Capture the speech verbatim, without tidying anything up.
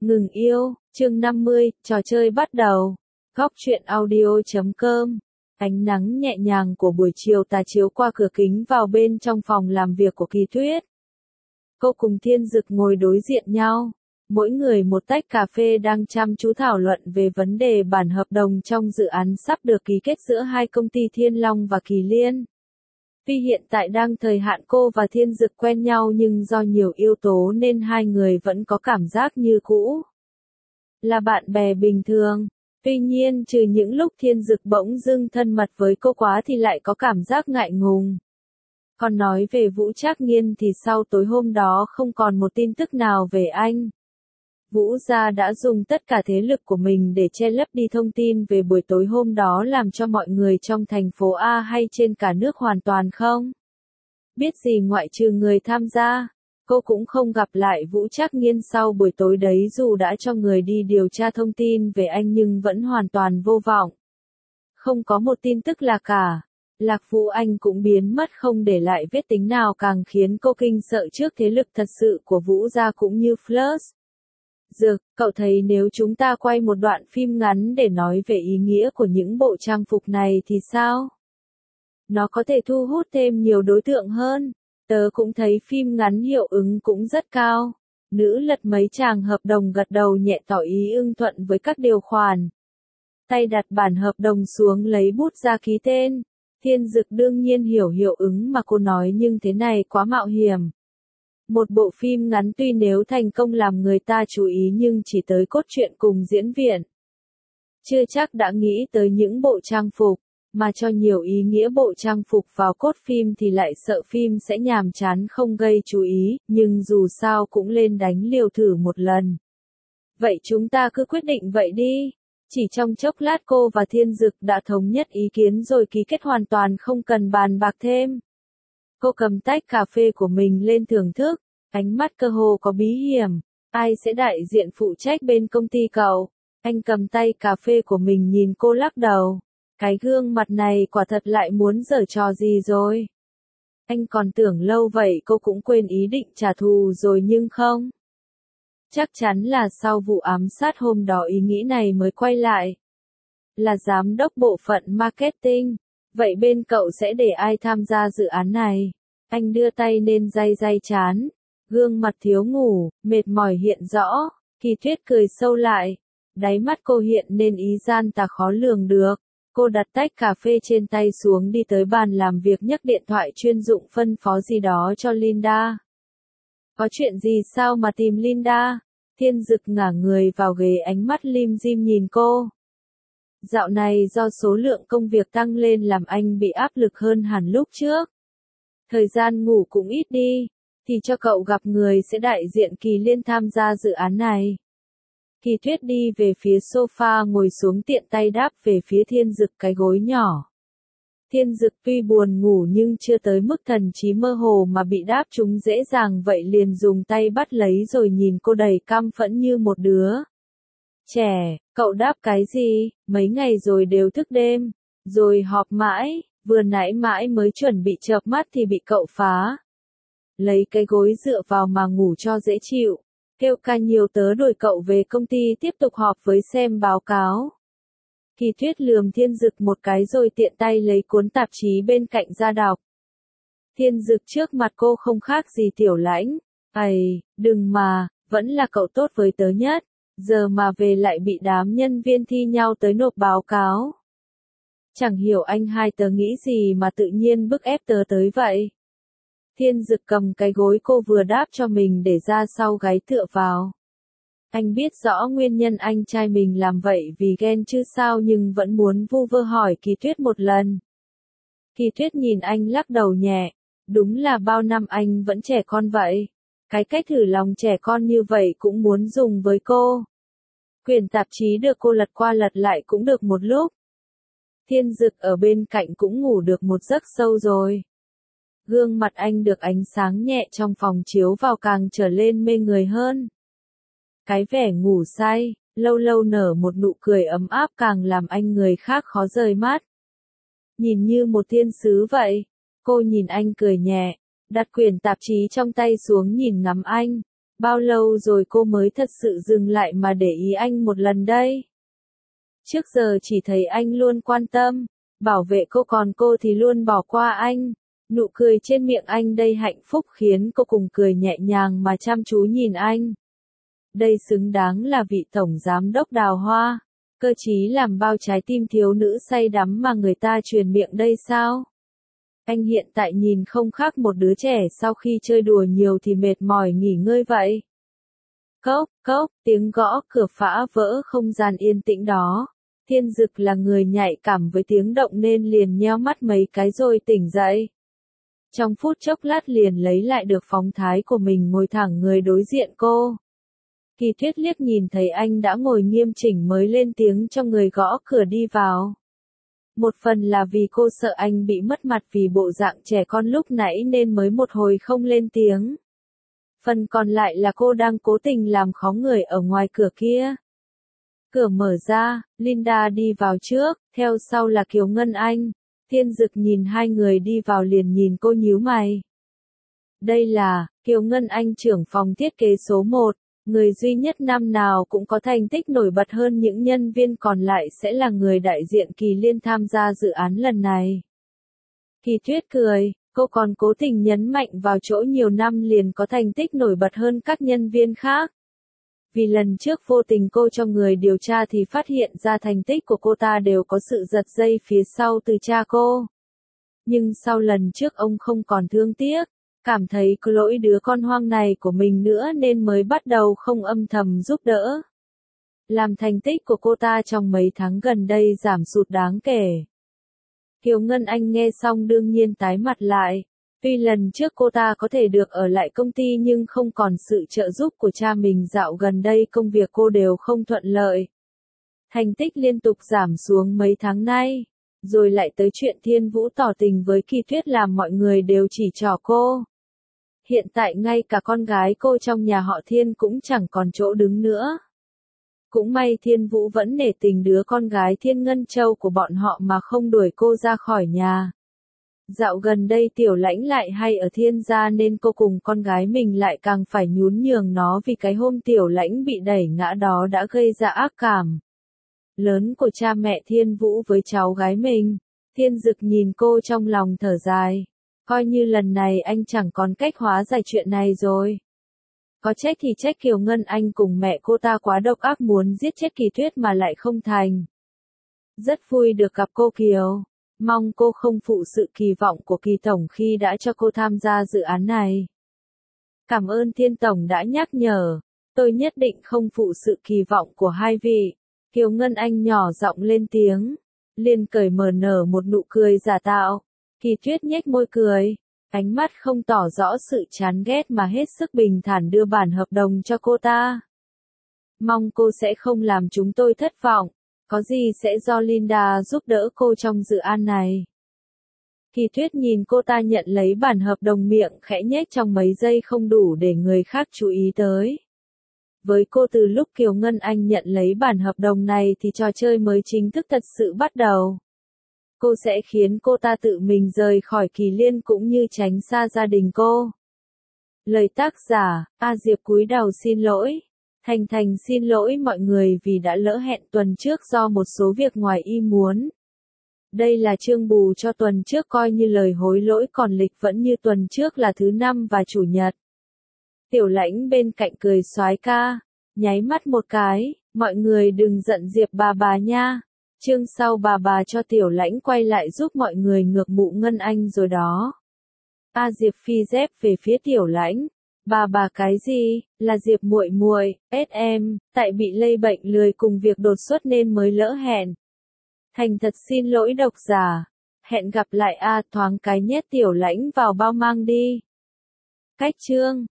Ngừng yêu, chương năm mươi, trò chơi bắt đầu. Góc truyện audio chấm com. Ánh nắng nhẹ nhàng của buổi chiều tà chiếu qua cửa kính vào bên trong phòng làm việc của Kỳ Tuyết. Cô cùng Thiên Dực ngồi đối diện nhau. Mỗi người một tách cà phê đang chăm chú thảo luận về vấn đề bản hợp đồng trong dự án sắp được ký kết giữa hai công ty Thiên Long và Kỳ Liên. Tuy hiện tại đang thời hạn cô và Thiên Dực quen nhau nhưng do nhiều yếu tố nên hai người vẫn có cảm giác như cũ. Là bạn bè bình thường. Tuy nhiên trừ những lúc Thiên Dực bỗng dưng thân mật với cô quá thì lại có cảm giác ngại ngùng. Còn nói về Vũ Trác Nghiên thì sau tối hôm đó không còn một tin tức nào về anh. Vũ gia đã dùng tất cả thế lực của mình để che lấp đi thông tin về buổi tối hôm đó làm cho mọi người trong thành phố A hay trên cả nước hoàn toàn không biết gì ngoại trừ người tham gia. Cô cũng không gặp lại Vũ Trác Nghiên sau buổi tối đấy dù đã cho người đi điều tra thông tin về anh nhưng vẫn hoàn toàn vô vọng. Không có một tin tức là cả. Lạc Vũ Anh cũng biến mất không để lại vết tính nào càng khiến cô kinh sợ trước thế lực thật sự của Vũ gia cũng như Flash. Dực, cậu thấy nếu chúng ta quay một đoạn phim ngắn để nói về ý nghĩa của những bộ trang phục này thì sao? Nó có thể thu hút thêm nhiều đối tượng hơn. Tớ cũng thấy phim ngắn hiệu ứng cũng rất cao. Nữ lật mấy chàng hợp đồng gật đầu nhẹ tỏ ý ưng thuận với các điều khoản. Tay đặt bản hợp đồng xuống lấy bút ra ký tên. Thiên Dực đương nhiên hiểu hiệu ứng mà cô nói nhưng thế này quá mạo hiểm. Một bộ phim ngắn tuy nếu thành công làm người ta chú ý nhưng chỉ tới cốt truyện cùng diễn viên. Chưa chắc đã nghĩ tới những bộ trang phục, mà cho nhiều ý nghĩa bộ trang phục vào cốt phim thì lại sợ phim sẽ nhàm chán không gây chú ý, nhưng dù sao cũng lên đánh liều thử một lần. Vậy chúng ta cứ quyết định vậy đi. Chỉ trong chốc lát cô và Thiên Dực đã thống nhất ý kiến rồi ký kết hoàn toàn không cần bàn bạc thêm. Cô cầm tách cà phê của mình lên thưởng thức, ánh mắt cơ hồ có bí hiểm. Ai sẽ đại diện phụ trách bên công ty cậu? Anh cầm tay cà phê của mình nhìn cô lắc đầu. Cái gương mặt này quả thật lại muốn giở trò gì rồi. Anh còn tưởng lâu vậy cô cũng quên ý định trả thù rồi nhưng không. Chắc chắn là sau vụ ám sát hôm đó ý nghĩ này mới quay lại. Là giám đốc bộ phận marketing. Vậy bên cậu sẽ để ai tham gia dự án này? Anh đưa tay lên day day trán. Gương mặt thiếu ngủ, mệt mỏi hiện rõ. Kỳ Tuyết cười sâu lại. Đáy mắt cô hiện nên ý gian tà khó lường được. Cô đặt tách cà phê trên tay xuống đi tới bàn làm việc nhấc điện thoại chuyên dụng phân phó gì đó cho Linda. Có chuyện gì sao mà tìm Linda? Thiên Dực ngả người vào ghế ánh mắt lim dim nhìn cô. Dạo này do số lượng công việc tăng lên làm anh bị áp lực hơn hẳn lúc trước. Thời gian ngủ cũng ít đi, thì cho cậu gặp người sẽ đại diện Kỳ Liên tham gia dự án này. Kỳ Tuyết đi về phía sofa ngồi xuống tiện tay đáp về phía Thiên Dực cái gối nhỏ. Thiên Dực tuy buồn ngủ nhưng chưa tới mức thần trí mơ hồ mà bị đáp trúng dễ dàng vậy liền dùng tay bắt lấy rồi nhìn cô đầy căm phẫn như một đứa trẻ. Cậu đáp cái gì? Mấy ngày rồi đều thức đêm, rồi họp mãi, vừa nãy mãi mới chuẩn bị chợp mắt thì bị cậu phá. Lấy cái gối dựa vào mà ngủ cho dễ chịu. Kêu ca nhiều tớ đuổi cậu về công ty tiếp tục họp với xem báo cáo. Kỳ Tuyết lườm Thiên Dực một cái rồi tiện tay lấy cuốn tạp chí bên cạnh ra đọc. Thiên Dực trước mặt cô không khác gì Tiểu Lãnh. Ây, đừng mà, vẫn là cậu tốt với tớ nhất. Giờ mà về lại bị đám nhân viên thi nhau tới nộp báo cáo. Chẳng hiểu anh hai tớ nghĩ gì mà tự nhiên bức ép tớ tới vậy. Thiên Dực cầm cái gối cô vừa đáp cho mình để ra sau gáy tựa vào. Anh biết rõ nguyên nhân anh trai mình làm vậy vì ghen chứ sao nhưng vẫn muốn vu vơ hỏi Kỳ Tuyết một lần. Kỳ Tuyết nhìn anh lắc đầu nhẹ. Đúng là bao năm anh vẫn trẻ con vậy. Cái cách thử lòng trẻ con như vậy cũng muốn dùng với cô. Quyển tạp chí được cô lật qua lật lại cũng được một lúc. Thiên Dực ở bên cạnh cũng ngủ được một giấc sâu rồi. Gương mặt anh được ánh sáng nhẹ trong phòng chiếu vào càng trở lên mê người hơn. Cái vẻ ngủ say, lâu lâu nở một nụ cười ấm áp càng làm anh người khác khó rời mắt. Nhìn như một thiên sứ vậy. Cô nhìn anh cười nhẹ, đặt quyển tạp chí trong tay xuống nhìn ngắm anh. Bao lâu rồi cô mới thật sự dừng lại mà để ý anh một lần đây? Trước giờ chỉ thấy anh luôn quan tâm, bảo vệ cô, còn cô thì luôn bỏ qua anh. Nụ cười trên miệng anh đầy hạnh phúc khiến cô cùng cười nhẹ nhàng mà chăm chú nhìn anh. Đây xứng đáng là vị tổng giám đốc Đào Hoa, cơ chí làm bao trái tim thiếu nữ say đắm mà người ta truyền miệng đây sao? Anh hiện tại nhìn không khác một đứa trẻ sau khi chơi đùa nhiều thì mệt mỏi nghỉ ngơi vậy. Cốc, cốc, tiếng gõ cửa phá vỡ không gian yên tĩnh đó. Thiên Dực là người nhạy cảm với tiếng động nên liền nheo mắt mấy cái rồi tỉnh dậy. Trong phút chốc lát liền lấy lại được phong thái của mình, ngồi thẳng người đối diện cô. Kỳ Tuyết liếc nhìn thấy anh đã ngồi nghiêm chỉnh mới lên tiếng cho người gõ cửa đi vào. Một phần là vì cô sợ anh bị mất mặt vì bộ dạng trẻ con lúc nãy nên mới một hồi không lên tiếng. Phần còn lại là cô đang cố tình làm khó người ở ngoài cửa kia. Cửa mở ra, Linda đi vào trước, theo sau là Kiều Ngân Anh. Thiên Dực nhìn hai người đi vào liền nhìn cô nhíu mày. Đây là Kiều Ngân Anh, trưởng phòng thiết kế số một, người duy nhất năm nào cũng có thành tích nổi bật hơn những nhân viên còn lại, sẽ là người đại diện Kỳ Liên tham gia dự án lần này. Kỳ Tuyết cười, cô còn cố tình nhấn mạnh vào chỗ nhiều năm liền có thành tích nổi bật hơn các nhân viên khác. Vì lần trước vô tình cô cho người điều tra thì phát hiện ra thành tích của cô ta đều có sự giật dây phía sau từ cha cô. Nhưng sau lần trước ông không còn thương tiếc, cảm thấy có lỗi đứa con hoang này của mình nữa nên mới bắt đầu không âm thầm giúp đỡ. Làm thành tích của cô ta trong mấy tháng gần đây giảm sút đáng kể. Kiều Ngân Anh nghe xong đương nhiên tái mặt lại. Tuy lần trước cô ta có thể được ở lại công ty nhưng không còn sự trợ giúp của cha mình, dạo gần đây công việc cô đều không thuận lợi. Thành tích liên tục giảm xuống mấy tháng nay. Rồi lại tới chuyện Thiên Vũ tỏ tình với Kỳ Tuyết làm mọi người đều chỉ trỏ cô. Hiện tại ngay cả con gái cô trong nhà họ Thiên cũng chẳng còn chỗ đứng nữa. Cũng may Thiên Vũ vẫn nể tình đứa con gái Thiên Ngân Châu của bọn họ mà không đuổi cô ra khỏi nhà. Dạo gần đây Tiểu Lãnh lại hay ở Thiên gia nên cô cùng con gái mình lại càng phải nhún nhường nó, vì cái hôm Tiểu Lãnh bị đẩy ngã đó đã gây ra ác cảm lớn của cha mẹ Thiên Vũ với cháu gái mình. Thiên Dực nhìn cô trong lòng thở dài. Coi như lần này anh chẳng còn cách hóa giải chuyện này rồi. Có trách thì trách Kiều Ngân Anh cùng mẹ cô ta quá độc ác, muốn giết chết Kỳ Tuyết mà lại không thành. Rất vui được gặp cô Kiều. Mong cô không phụ sự kỳ vọng của Kỳ Tổng khi đã cho cô tham gia dự án này. Cảm ơn Thiên Tổng đã nhắc nhở. Tôi nhất định không phụ sự kỳ vọng của hai vị. Kiều Ngân Anh nhỏ giọng lên tiếng. Liền cởi mở nở một nụ cười giả tạo. Kỳ Tuyết nhếch môi cười. Ánh mắt không tỏ rõ sự chán ghét mà hết sức bình thản đưa bản hợp đồng cho cô ta. Mong cô sẽ không làm chúng tôi thất vọng. Có gì sẽ do Linda giúp đỡ cô trong dự án này. Kỳ Tuyết nhìn cô ta nhận lấy bản hợp đồng, miệng khẽ nhếch trong mấy giây không đủ để người khác chú ý tới. Với cô, từ lúc Kiều Ngân Anh nhận lấy bản hợp đồng này thì trò chơi mới chính thức thật sự bắt đầu. Cô sẽ khiến cô ta tự mình rời khỏi Kỳ Liên cũng như tránh xa gia đình cô. Lời tác giả, A Diệp cúi đầu xin lỗi. Thành Thành xin lỗi mọi người vì đã lỡ hẹn tuần trước do một số việc ngoài ý muốn. Đây là chương bù cho tuần trước, coi như lời hối lỗi, còn lịch vẫn như tuần trước là thứ năm và chủ nhật. Tiểu Lãnh bên cạnh cười soái ca, nháy mắt một cái, mọi người đừng giận Diệp bà bà nha. Chương sau bà bà cho Tiểu Lãnh quay lại giúp mọi người ngược mụ Ngân Anh rồi đó. A Diệp phi dép về phía Tiểu Lãnh. Bà bà cái gì, là Diệp muội muội, ết em, tại bị lây bệnh lười cùng việc đột xuất nên mới lỡ hẹn. Thành thật xin lỗi độc giả. Hẹn gặp lại a, thoáng cái nhét Tiểu Lãnh vào bao mang đi. Cách chương